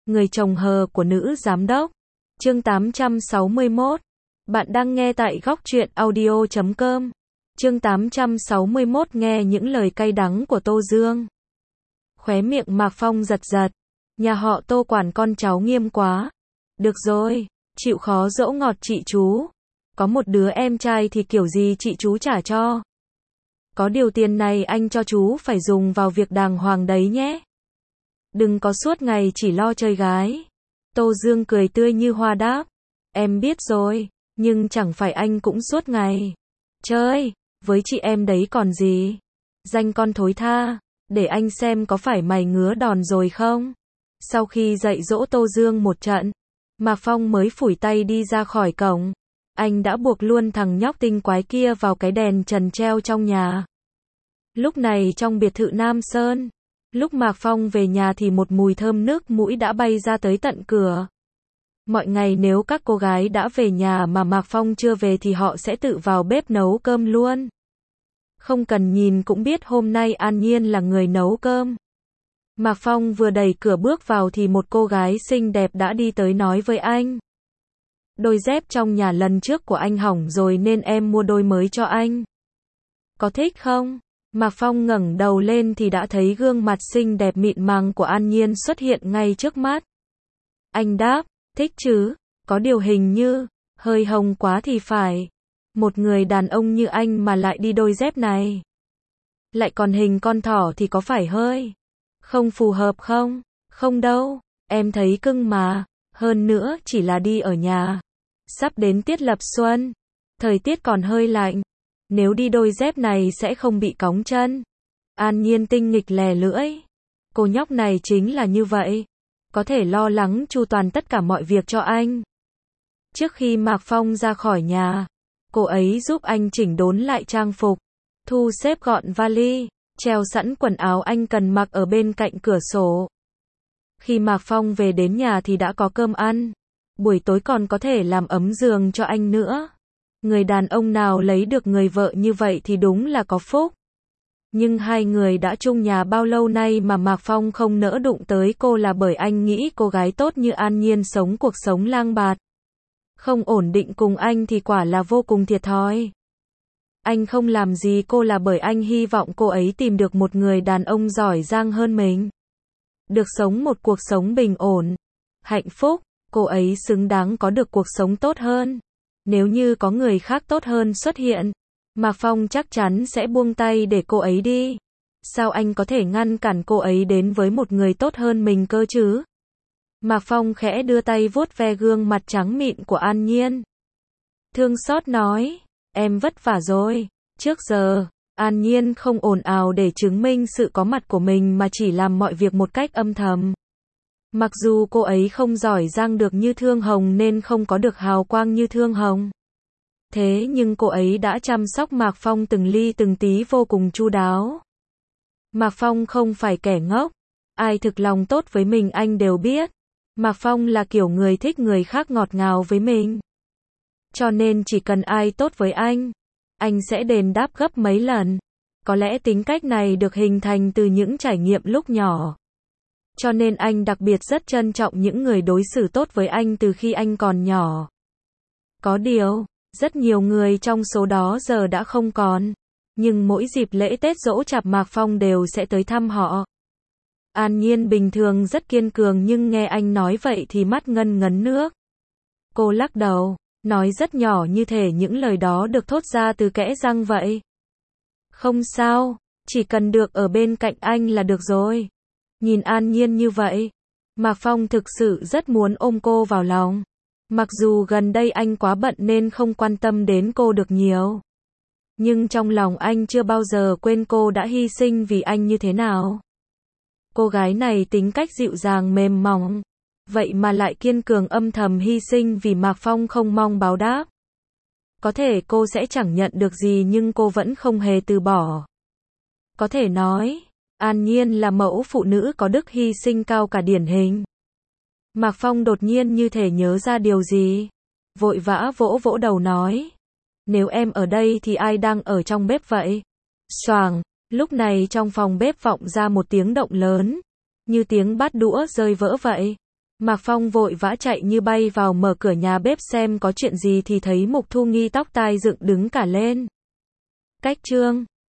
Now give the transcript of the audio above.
Người chồng hờ của nữ giám đốc. Chương 861. Bạn đang nghe tại góc truyện audio.com. Chương 861 nghe những lời cay đắng của Tô Dương. Khóe miệng Mạc Phong giật giật. Nhà họ Tô quản con cháu nghiêm quá. Được rồi, chịu khó dỗ ngọt chị chú. Có một đứa em trai thì kiểu gì chị chú trả cho. Có điều tiền này anh cho chú phải dùng vào việc đàng hoàng đấy nhé. Đừng có suốt ngày chỉ lo chơi gái. Tô Dương cười tươi như hoa đáp. Em biết rồi, nhưng chẳng phải anh cũng suốt ngày chơi với chị em đấy còn gì. Danh con thối tha, để anh xem có phải mày ngứa đòn rồi không. Sau khi dạy dỗ Tô Dương một trận, Mạc Phong mới phủi tay đi ra khỏi cổng. Anh đã buộc luôn thằng nhóc tinh quái kia vào cái đèn trần treo trong nhà. Lúc này trong biệt thự Nam Sơn, lúc Mạc Phong về nhà thì một mùi thơm nước mũi đã bay ra tới tận cửa. Mọi ngày nếu các cô gái đã về nhà mà Mạc Phong chưa về thì họ sẽ tự vào bếp nấu cơm luôn. Không cần nhìn cũng biết hôm nay An Nhiên là người nấu cơm. Mạc Phong vừa đẩy cửa bước vào thì một cô gái xinh đẹp đã đi tới nói với anh. Đôi dép trong nhà lần trước của anh hỏng rồi nên em mua đôi mới cho anh. Có thích không? Mạc Phong ngẩng đầu lên thì đã thấy gương mặt xinh đẹp mịn màng của An Nhiên xuất hiện ngay trước mắt. Anh đáp, thích chứ, có điều hình như hơi hồng quá thì phải. Một người đàn ông như anh mà lại đi đôi dép này, lại còn hình con thỏ thì có phải hơi không phù hợp không? Không đâu, em thấy cưng mà, hơn nữa chỉ là đi ở nhà. Sắp đến tiết lập xuân, thời tiết còn hơi lạnh, nếu đi đôi dép này sẽ không bị cóng chân. An Nhiên tinh nghịch lè lưỡi. Cô nhóc này chính là như vậy, có thể lo lắng chu toàn tất cả mọi việc cho anh. Trước khi Mạc Phong ra khỏi nhà, cô ấy giúp anh chỉnh đốn lại trang phục, thu xếp gọn vali, treo sẵn quần áo anh cần mặc ở bên cạnh cửa sổ. Khi Mạc Phong về đến nhà thì đã có cơm ăn, buổi tối còn có thể làm ấm giường cho anh nữa. Người đàn ông nào lấy được người vợ như vậy thì đúng là có phúc. Nhưng hai người đã chung nhà bao lâu nay mà Mạc Phong không nỡ đụng tới cô là bởi anh nghĩ cô gái tốt như An Nhiên sống cuộc sống lang bạt, không ổn định cùng anh thì quả là vô cùng thiệt thòi. Anh không làm gì cô là bởi anh hy vọng cô ấy tìm được một người đàn ông giỏi giang hơn mình, được sống một cuộc sống bình ổn, hạnh phúc. Cô ấy xứng đáng có được cuộc sống tốt hơn. Nếu như có người khác tốt hơn xuất hiện, Mạc Phong chắc chắn sẽ buông tay để cô ấy đi. Sao anh có thể ngăn cản cô ấy đến với một người tốt hơn mình cơ chứ? Mạc Phong khẽ đưa tay vuốt ve gương mặt trắng mịn của An Nhiên. Thương xót nói, em vất vả rồi. Trước giờ, An Nhiên không ồn ào để chứng minh sự có mặt của mình mà chỉ làm mọi việc một cách âm thầm. Mặc dù cô ấy không giỏi giang được như Thương Hồng nên không có được hào quang như Thương Hồng. Thế nhưng cô ấy đã chăm sóc Mạc Phong từng ly từng tí vô cùng chu đáo. Mạc Phong không phải kẻ ngốc. Ai thực lòng tốt với mình anh đều biết. Mạc Phong là kiểu người thích người khác ngọt ngào với mình. Cho nên chỉ cần ai tốt với anh sẽ đền đáp gấp mấy lần. Có lẽ tính cách này được hình thành từ những trải nghiệm lúc nhỏ. Cho nên anh đặc biệt rất trân trọng những người đối xử tốt với anh từ khi anh còn nhỏ. Có điều, rất nhiều người trong số đó giờ đã không còn. Nhưng mỗi dịp lễ Tết Giỗ Chạp Mạc Phong đều sẽ tới thăm họ. An Nhiên bình thường rất kiên cường nhưng nghe anh nói vậy thì mắt ngân ngấn nước. Cô lắc đầu, nói rất nhỏ như thể những lời đó được thốt ra từ kẽ răng vậy. Không sao, chỉ cần được ở bên cạnh anh là được rồi. Nhìn An Nhiên như vậy, Mạc Phong thực sự rất muốn ôm cô vào lòng. Mặc dù gần đây anh quá bận nên không quan tâm đến cô được nhiều. Nhưng trong lòng anh chưa bao giờ quên cô đã hy sinh vì anh như thế nào. Cô gái này tính cách dịu dàng mềm mỏng, vậy mà lại kiên cường âm thầm hy sinh vì Mạc Phong không mong báo đáp. Có thể cô sẽ chẳng nhận được gì nhưng cô vẫn không hề từ bỏ. Có thể nói, An Nhiên là mẫu phụ nữ có đức hy sinh cao cả điển hình. Mạc Phong đột nhiên như thể nhớ ra điều gì, vội vã vỗ vỗ đầu nói. Nếu em ở đây thì ai đang ở trong bếp vậy? Xoàng, lúc này trong phòng bếp vọng ra một tiếng động lớn, như tiếng bát đũa rơi vỡ vậy. Mạc Phong vội vã chạy như bay vào mở cửa nhà bếp xem có chuyện gì thì thấy Mục Thu Nghi tóc tai dựng đứng cả lên. Cách chương